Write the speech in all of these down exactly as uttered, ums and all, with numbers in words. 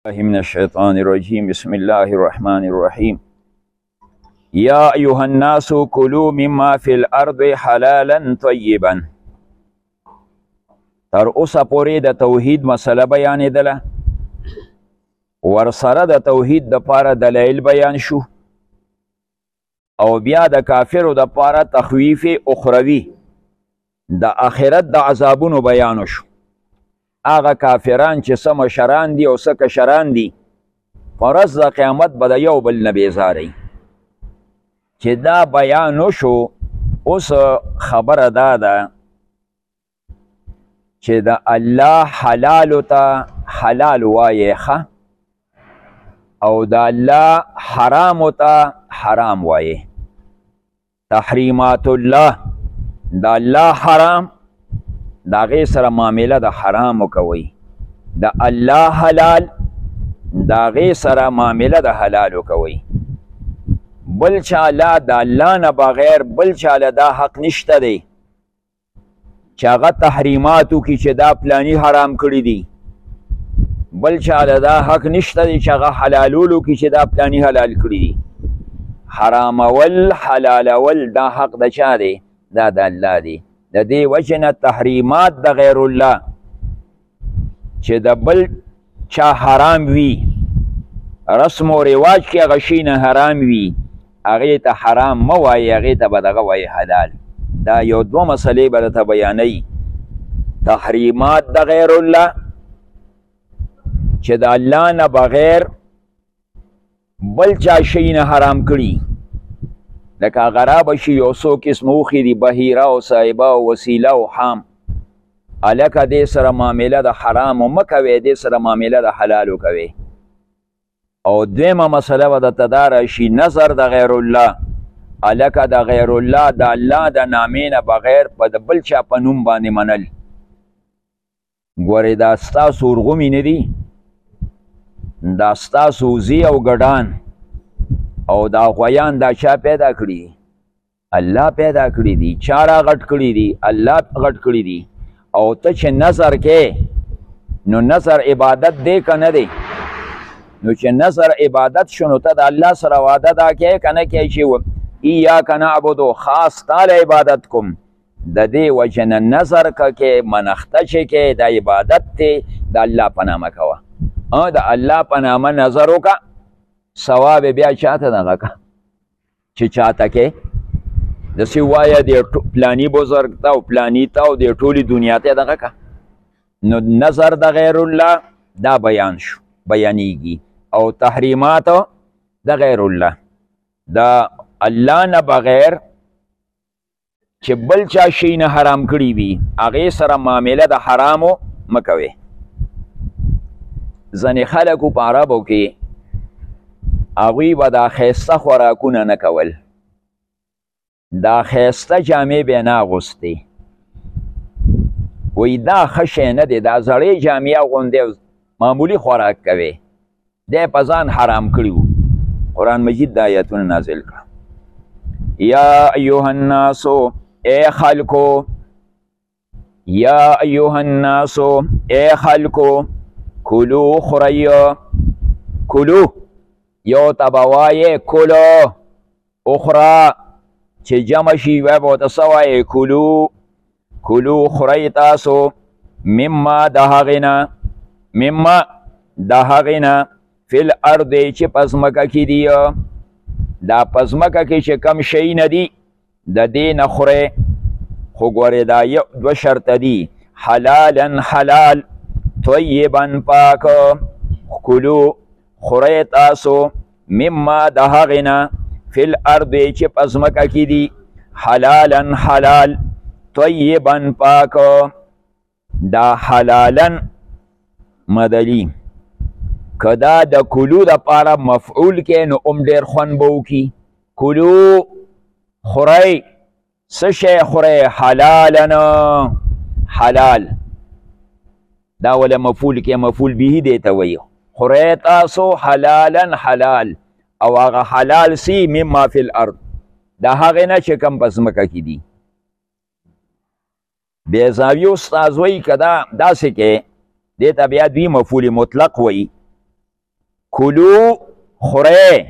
الله من الشيطان الرجيم بسم الله الرحمن الرحيم يا أيها الناس كلوا مما في الأرض حلالا طيبا. تر اوسه پورې د توحید مسله بیانېدله، ورسره د توحید د پاره دلایل بیان شو، او بیا د کافرو د پاره تخویف اخروی د آخرت د عذابونو بیان شو. هغه کافران چې څه مشران دي او څه کشران دي، په ورځ د قیامت به د یو بل نه بیزارئ. چې دا بیان وشو، اوس خبره دا ده چې د الله حلالو ته حلال وایې ښه، او د الله حرامو ته حرام وایې. تحریمات الله، د الله حرام، د هغې سره معامله د حرامو کوئ. د الله حلال، د هغې سره معامله د حلالو کوئ. بل چاله د الله نه بغیر بل چاله دا حق نشته دی چې هغه تحریماتو کې چې دا پلانی حرام کړي دي، بل چاله دا حق نشته دی چې هغه حلالولو کې چې دا پلانی حلال کړي دي. حرامول حلالول دا حق د چا دی؟ دا د الله دی. د دې وجه نه تحریمات د غیر الله چې د بل چا حرام وي، رسم و رواج کې هغه شی نه حرام وي، هغې ته حرام مه وایي، هغې ته به دغه وایي حلال. دا یو دوه مسلې به درته بیانوي. تحریمات د غیر الله چې د الله نه بغیر بل چا شی نه حرام کړي، لکه غرابه شي یو څو قسم اوښې دي، بهیره او صاحبه او وسیله او حام، هلکه دې سره معامله د حرامو مه کوئ، دې سره معامله د حلالو کوئ. او دویمه مسله به درته دا راشي، نظر د غیر الله، هلکه د غیر الله د الله د نامې نه بغیر په د بل چا په نوم باندې منل. ګورې دا ستاسو ورغومې نه دي، دا ستاسو وزې او ګډان او دا غویان دا چا پیدا کړي؟ الله پیدا کړي دي. چا را غټ کړي دي؟ الله غټ کړي دي. او ته چې نظر کې، نو نظر عبادت دی که نه دی؟ نو چې نظر عبادت شو، نو ته د الله سره وعده دا کې که نه کې چې ایاک نعبدو، خاص تاله عبادت کوم. د دې وجه نه نظر که کې منښته چې کې د عبادت دی، د الله په نامه کوه. د الله په نامه نظر وکړه، ثواب بیا چاته دغه که چې چاته کې داسې وایه د پلاني بزرګ ته او پلاني ته او د ټولې دنیا ته دغه که. نو نظر د غیر الله دا بیان شو، بیانیږي. او تحریمات د غیر الله، د الله نه بغیر چې بل چا شی نه حرام کړي وي، هغې سره معامله د حرامو مه کوئ. ځینې خلکو په عربو کې هغوی به دا ښایسته خوراکونه نه کول، دا ښایسته جامې به یې نه اغوستې. وایي دا ښه شی نه دی، دا زړې جامې اغوندې معمولي خوراک کوي، دی په ځان حرام کړي وو. قرآن مجید دا آیتونه نازل کړه. یا ایها الناسو، ای خلکو، یا ایها الناسو، ای خلکو، کلو خورئ، کلو یو ته به وایې کلو، اخرا چې جمع شي بیا به ورته څه وایې؟ کلو. کلو خورئ تاسو، مما د هغې نه، مما د هغې نه، فی الارض چې په ځمکه کې دي. دا په ځمکه کې چې کم شی نه دي، د دې نه خورئ. خو ګورې دا یو دوه شرطه دي، حلالا حلال، طیبا پاک. کلو خورئ تاسو، مما د هغې نه، فی الارض چې په ځمکه کې دي، حلالا حلال، طیبا پاک. دا حلالا مدلی که دا د کلو دپاره مفعول کې، نو ام ډېر خوند به وکړي. کلو خورئ، څه شی خورئ؟ حلالا، حلال. دا وله مفعول کې مفعول به دی ته وایي. خورئ تاسو حلالا حلال، او هغه حلال سی مما فی الارض، دا هغې نه چې کم په ځمکه کې دي. بیزاوي استاذ وایي که دا داسې کې دې ته بیا دوی مفعول مطلق وایي، کلو خوره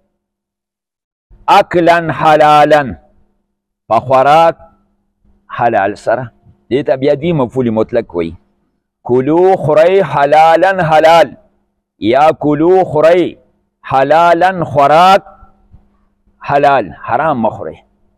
اکلن حلالن په خوراک حلال سره دې ته بیا دوی مفعول مطلق وایي کلو خوره حلالن حلال یا کلو خوره حلالن خوراک حلال حرام مخوره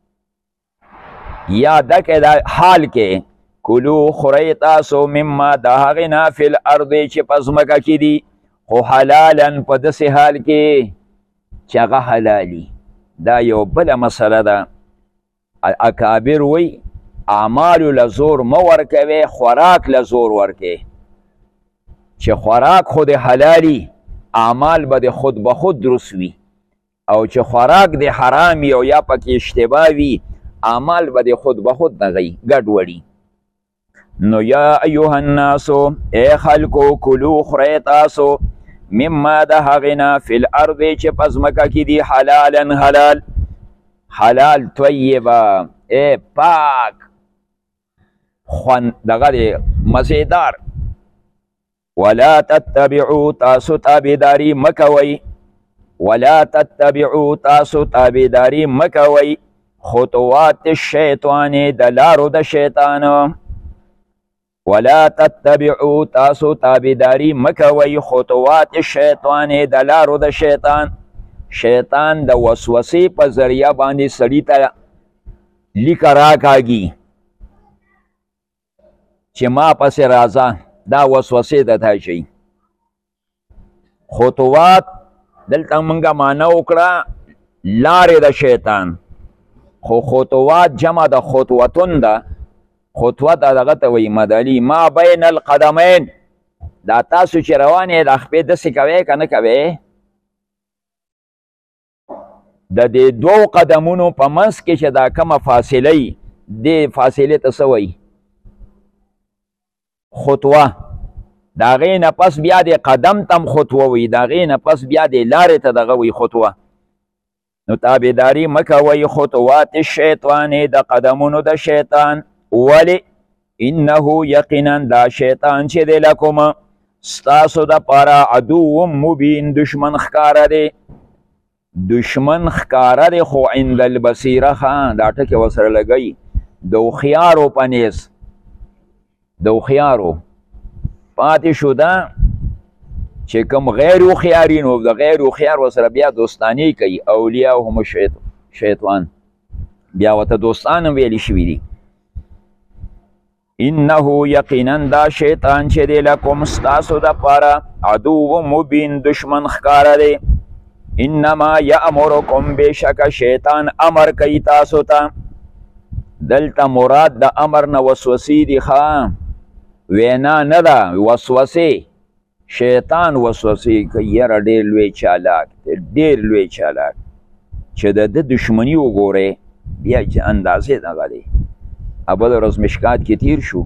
یا دکه دا حال کې کلو خوره تاسو مما د هغې نه فی الارض چې په ځمکه کې دي خو حلالن په داسې حال کې چې هغه حلالي دا یو بله مسله ده اکابر وی اعمالو له زور مه ورکوې خوراک له زور ورکې چې خوراک خود حلالي اعمال به د خود به خود درست وي او چې خوراک د حرام وي او یا پکې اشتباه وي اعمال به د خود به خود دغی ګډوډي نو یا ایها الناسو ای خلکو کلو خورئ تاسو مما د هغې نه فی الارض چې په ځمکه کې دي حلالا حلال حلال طیبه ای پاک خوند دغه دی مزیدار ولا تتبعوا تاسو تابعداري مکوئ ولا تتبعوا تاسو تابعداري مکوئ خطوات الشیطان د لارو د شیطان ولا تتبعوا تاسو تابعداري مکوئ خطوات الشیطان د لارو د شیطان شیطان د وسوسې په ذریعه باندې سړي ته لیکه راکاږي چې ما پسې راځه دا وسوسې د تا شي خطوات دلته موږ معنا وکړه لارې د شیطان خو خطوات جمع د خطوتون ده خطوه د دغه ته وایي مدلي ما بین القدمین دا تاسو چې روان یې د خپې داسې کوئ که نه کوئ د دې دوو قدمونو په منځ کې چې دا کومه فاصله وي دې فاصلې ته څه وایي خطوه د هغې نه پس بیا د قدم تم خطوه وي د هغې نه پس بیا د لارې ته دغه وي خطوه نو تابعداري مه کوئ خطوات الشیطان د قدمونو د شیطان ولې انه یقینا دا شیطان چې دی لکم ستاسو دپاره عدو مبین دشمن ښکاره دی دشمن ښکاره دی خو عند البصیره ښه دا ټکې ورسره لګوي د هوښیارو په نیز د هوښیارو پاتې شو ده چې کوم غیر هوښیاري نو د غیر هوښیار ورسره بیا دوستانې کوي اولیا هم شیطان بیا ورته دوستان هم ویلي شوي دي انه یقینا دا شیطان چې دی لکم ستاسو دپاره عدو مبین دشمن ښکاره دی انما یامرکم بېشکه شیطان امر کوي تاسو ته دلته مراد د امر نه وسوسې دي ښه وینا نه ده وسوسې شیطان وسوسې کوي یاره ډېر لوی چالاک دی ډېر لوی چالاک چې د ده دشمني وګورئ بیا چې اندازې دغه دی بله ورځ مشکات کې تیر شو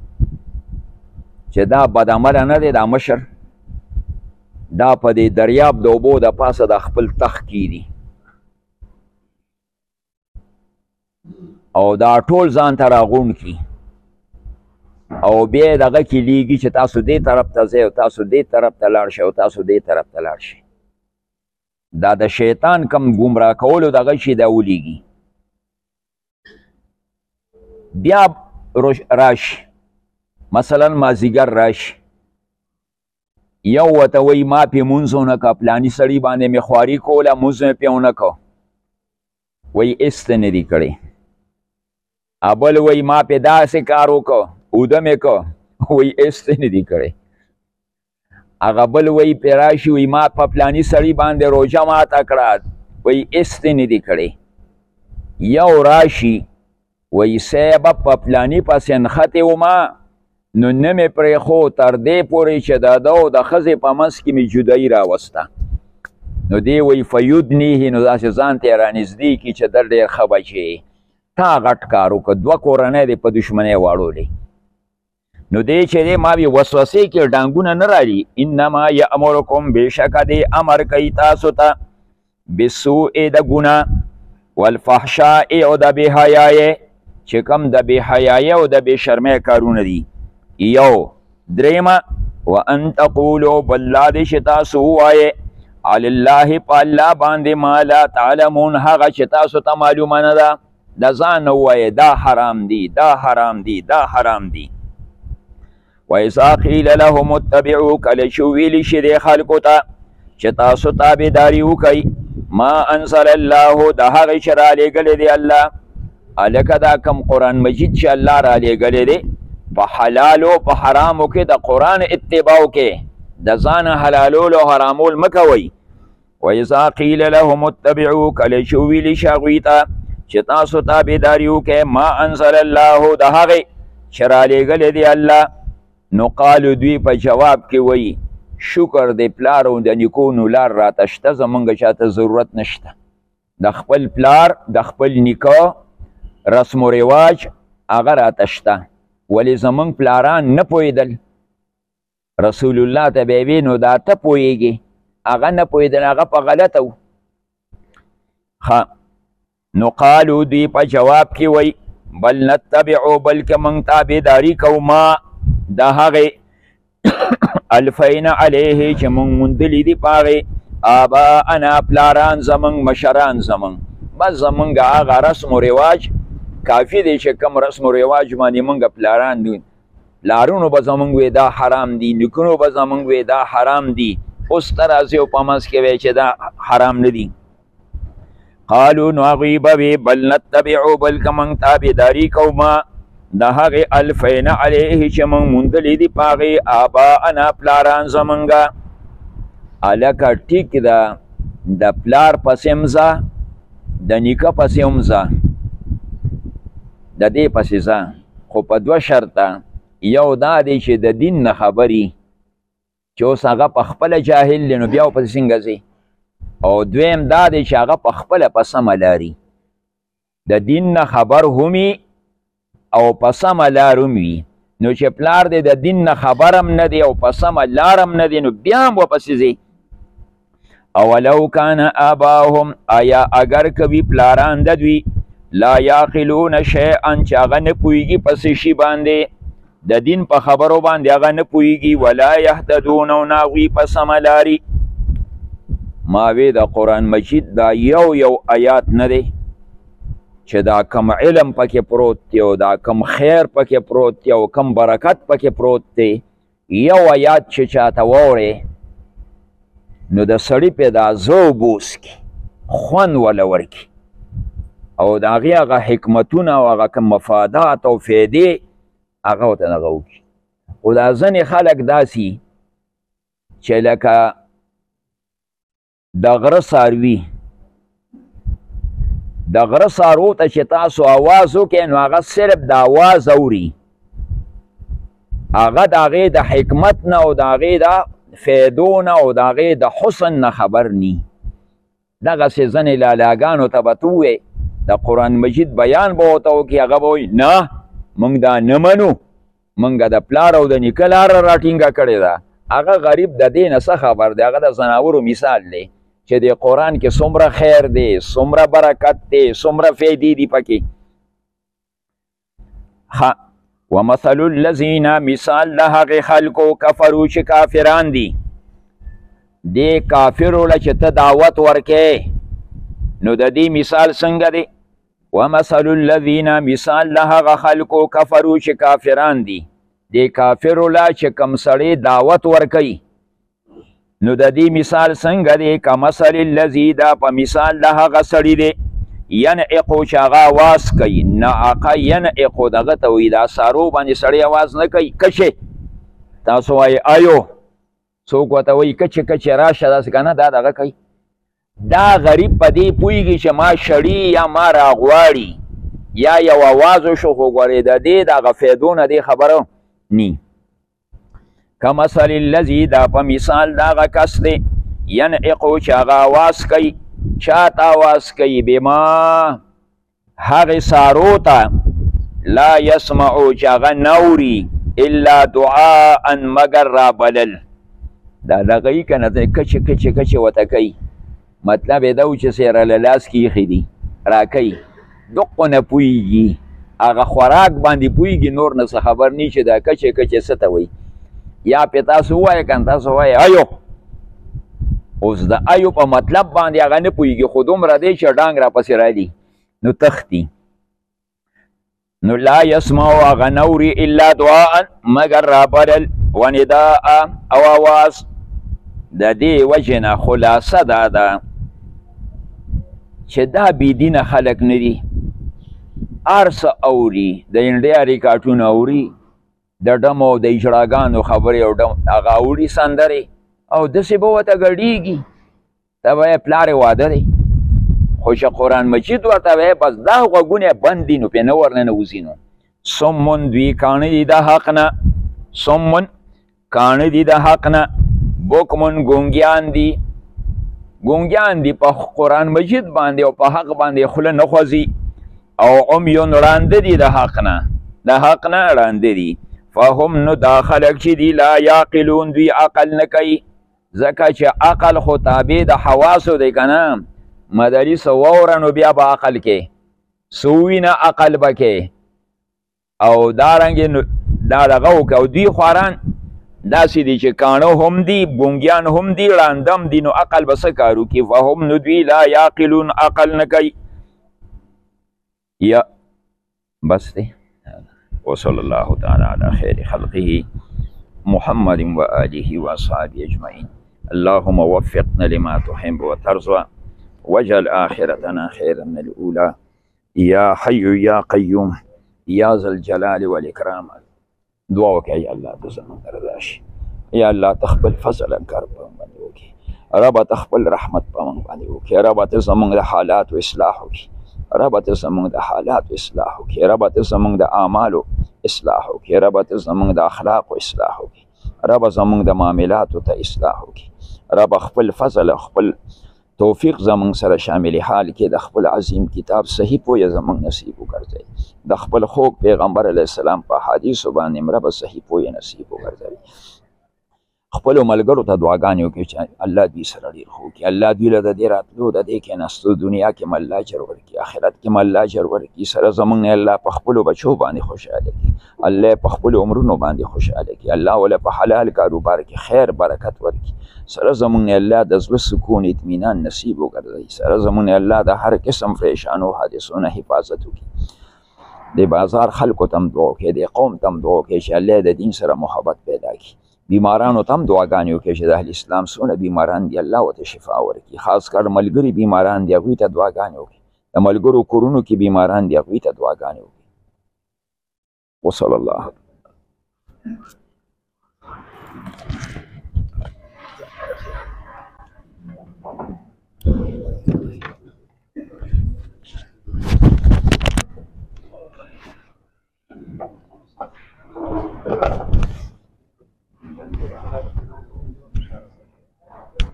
چې دا بدعمله نه دی دا مشر دا په دې دریاب د اوبو د پاسه د خپل تخت کې دي او دا ټول ځان ته راغونډ کړي او بیا یې دغه کې لیږي چې تاسو دې طرف ته ځئ او تاسو دې طرف ته لاړ شئ او تاسو دې طرف ته لاړ شئ دا د شیطان کم ګمراه کولو دغه شي دا ولیږي بیا راشي مثلا مازدیګر راشي یو ورته وایي ما پې مونځ ونه که پلاني سړي باندې مې خواري کوله مونځ مې پې ونه که وایي هېڅ ته نه دي کړی بل وایي ما پې داسې کار وکړه اوده مې که وایي هېڅ ته نه دي کړی هغه بل وایي پې راشي وایي ما په پلاني سړي باندې روژه ماته کړه وایي هېڅ ته نه دي کړی یو راشي وایي صیبه په پلاني پسې نښتې ومه نو نه مې پرېښو تر دې پورې چې د ده او د ښځې په منځ کې مې جدایي راوسته نو دی وایي فیدنیه نو داسې ځان ته یې رانږدې کړي چې در ډېر ښه بچې تا غټ کار وکړه دوه کورنۍ دې په دشمنۍ واړولې نو دی چې دی ما وی وسوسې کې ډانګونه نه راړي انما یامرکم بېشکه دی امر کوي تاسو ته بسوء د ګناه والفحشاء او د بېحیایۍ چې کوم د بېحیایۍ او د بېشرمۍ کارونه دي یو درېیمه وان تقولو بل دا دی چې تاسو ووایې علی الله په الله باندې ما لا تعلمون هغه چې تاسو ته معلومه نه ده د ځان ووایه دا حرام دی دا حرام دی دا حرام دی. وإذا قیل لهم اتبعوا کله چې ویلي شي دې خلکو ته چې تاسو تابعداري وکئ ما انزل الله د هغې چې رالیږلی دی الله هلکه دا کم قرآن مجید چې الله رالیږلی دی په حلالو په حرامو کې د قرآن اتباع کې د ځان حلالولو حرامول مه کوئ. وإذا قیل لهم اتبعوا کله چې ویلي شي هغوی ته چې تاسو تابعداري وکئ ما انزل الله د هغې چې رالیږلی دی الله نو قالو دوی په جواب کې وایي شکر دی پلار او د نیکونو لار راته شته زمونږ چاته ضرورت نشته. د خپل پلار د خپل نیکه رسم و رواج هغه راته شته ولې زمونږ پلاران نه پوهېدل. رسول الله ته به وی نو دا ته پوهېږي هغه نه پوهېدل هغه په غلطه و. ښه نو قالو دوی په جواب کې وایي بل نتبعو بلکې موږ تابعداري کوو ما د هغې الفین علیه چې مونږ موندلی دي په هغې آباءنا پلاران زمونږ مشران زمونږ بس زمونږ هغه رسم و رواج کافي دی چې کم رسم و رواج باندې مونږ پلاران دي پلارونو به زمونږ وی دا حرام دي نیکونو به زمونږ وی دا حرام دي اوس ته راځي او په منځ کې وی چې دا حرام نه دي. قالو نو هغوی به وی بل نتبعو بلکې مونږ تابعداري کوو ما د هغې الفین علیه چې موږ موندلی دي په هغې آباءنا پلاران زمونږه. هلکه ټیک ده د پلار پسې هم ځه د نیکه پسې هم ځه د دې پسې ځه خو په دوه شرطه یو دا دی چې د دین نه خبري چې اوس هغه په خپله جاهل دی نو بیا ورپسې څنګه ځي او دویم دا دی چې هغه په خپله په سمه لاري د دین نه خبر همي او په سمه لار هم وي نو چې پلار دی د دین نه خبر هم نه دی او په سمه لار هم نه دی نو بیا هم ورپسې ځي. اولو کان آباهم آیا اگر کوي پلاران د دوی لا یعقلون شیئا چې هغه نه پوهېږي په څه شي باندې د دین په خبرو باندې هغه نه پوهېږي ولا یهتدون او نه هغوی په سمه لاري. ما وی د قرآن مجید دا یو یو آیات نه دی چې دا کم علم پکې پروت دی او دا کم خیر پکې پروت دی او کم برکت پکې پروت دی یو آیات چې چاته واورې نو د سړي پې دا زو بوس کی خوند وله ورکي او د هغې هغه حکمتونه او هغه کم مفادات او فیدې هغه ورته دغه وکړي. خو دا ځینې خلک داسې چې لکه د غره څاروي د غره څارو ته چې تاسو آواز وکړئ نو هغه صرف د آواز اوري هغه د هغې د حکمت نه او د هغې د فیدو نه او د هغې د حسن نه خبر نی. دغسې ځینې لالاګانو ته به ته ووایې د قرآن مجید بیان به ورته وکړي هغه به وایي نه موږ دا نه منو موږ د پلار او د نیکه لاره راټینګه کړې ده. هغه غریب د دې نه څه خبر دی هغه د ځناورو مثال دی چې د قرآن کې څومره خیر دی څومره برکت دی څومره فیدې دي پکې. ښه ومثل الذین مثال د هغې خلکو کفرو چې کافران دي دې کافرو له چې ته دعوت ورکې نو د دې مثال څنګه دی. ومثل الذین مثال د هغه خلکو کفرو چې کافران دي دې کافرو له چې کم سړی دعوت ورکوي نو د دې مثال څنګه دی کمثل الذی دا په مثال د هغه سړي دی ینعقو چې هغه آواز کوي نعقه ینعقو دغه ته وایي دا سارو باندې سړی آواز نه کوي کچې تاسو وایي ایو څوک ورته وایي کچې کچې راشه داسې که نه دا دغه کوي دا غریب په دې پوهېږي چې ما شړي یا ما راغواړي یا یو آواز وشو خو ګورې د دې دغه فیدو نه دې خبره نی. کمثل الذی دا په مثال د هغه کس دی ینعقو چې هغه آواز کوي چاته آواز کوي بما هغې سارو ته لا یسمعو چې هغه نوري الا دعاء مگر رابلل دا دغه یي که نه کچې کچې کچې ورته کوي مطلب یې دا و چې سیره له لاس کې ایښي دي راکوي دقو نه پوهېږي هغه خوراک باندې پوهېږي نور نه څه خبر نی چې دا کچې کچې څه ته وایي یا پې تاسو ووایه که نه تاسو وایه ایو اوس د ایو په مطلب باندې هغه نه پوهېږي خو دومره دی چې ډانګ راپسې رالي نو تښتي نو لا یسمعو هغه نه اوري الا دعاء مګر رابلل ونداء او اواز د دې وجې نه خلاصه دا ده چې دا بېدینه خلک نه دي هر څه اوري د انډیا ریکارډونه اوري د ډمو د اجراګانو خبرې او ډم هغه اوري سندرې او داسې به ورته ګډېږي ته به یې پلار یې واده دی خو چې قرآن مجید ورته وایي بس دا غوږونه بند دي نو پرې نه ورننه وځي نو سمون دوی کاڼه دي د حق نه سمون کاڼه دي د حق نه بوکمون ګونګیان دي ګونګیان دي په قرآن مجید باندې او په حق باندې خوله نه خوځي او عمیون ړانده دي د حق نه د حق نه ړانده دي فهم نو دا خلک چې دي لا یعقلون دوی عقل نه کوي ځکه چې عقل خو تابع د حواسو دی که نه مدري څه واوره نو بیا به عقل کې څه ووینه عقل به کې او دارنګې دا دغه وکړه او دوی خواران داسې دي چې کاڼه هم دي ګونګیان هم دي ړانده هم دي نو عقل به څه کار وکړي فهم نو دوی لا یعقلون عقل نه کوي یا بس دی وصلی الله تعالی علی خیر خلقه محمد و آله و اصحابه اجمعین اللهم وفقنا لما تحب وترضى واجعل آخرتنا خيرا من الأولى يا حي يا قيوم يا ذا الجلال والإكرام دعا وکړه یا الله ته زموږ رضا شي یا الله ته خپل فضل کار په موږ باندې وکړي رب ته خپل رحمت په موږ باندې وکړي رب ته زموږ د حالاتو اصلاح وکړي رب ته زموږ د حالاتو اصلاح وکړي رب ته زموږ د اعمالو اصلاح وکړي رب ته زموږ د اخلاقو اصلاح وکړي رب زموږ د معاملاتو ته اصلاح وکړي رب خپل فضل خپل توفیق زمونږ سره شامل حال کې د خپل عظیم کتاب صحیح پویه زمونږ نصیب وګرځوي د خپل خوږ پیغمبر علیه السلام په حدیثو باندې رب صحیح پویه نصیب وګرځوي خپلو ملګرو ته دعاګانې وکړي چې الله دوی سره ډېر ښه وکړي الله دوی له د دې راتلو د دې کېناستو دنیا کې م الله اجر ورکړي آخرت کې م الله اجر ورکړي سره زمونږ نه الله په خپلو بچو باندې خوشحاله کړي الله په خپلو عمرونو باندې خوشحاله کړي الله ولې په حلال کاروبار کې خیر برکت ورکړي سره زمونږ الله د زړه سکون اطمینان نصیب وګرځوي سره زمونږ الله د هر قسم پریشانو حادثو نه حفاظت وکړي د بازار خلکو ته هم دعا وکړي د قوم ته هم دعا وکړي چې الله د دین سره محبت پیدا کړي بیمارانو ته هم دعاګانې وکړي چې د اهل اسلام څونه بیماران دي الله ورته شفا ورکړي خاص کر ملګري بیماران دي هغوی ته دعاګانې وکړي د ملګرو کورونو کې بیماران دي هغوی ته دعاګانې وکړي وصلی الله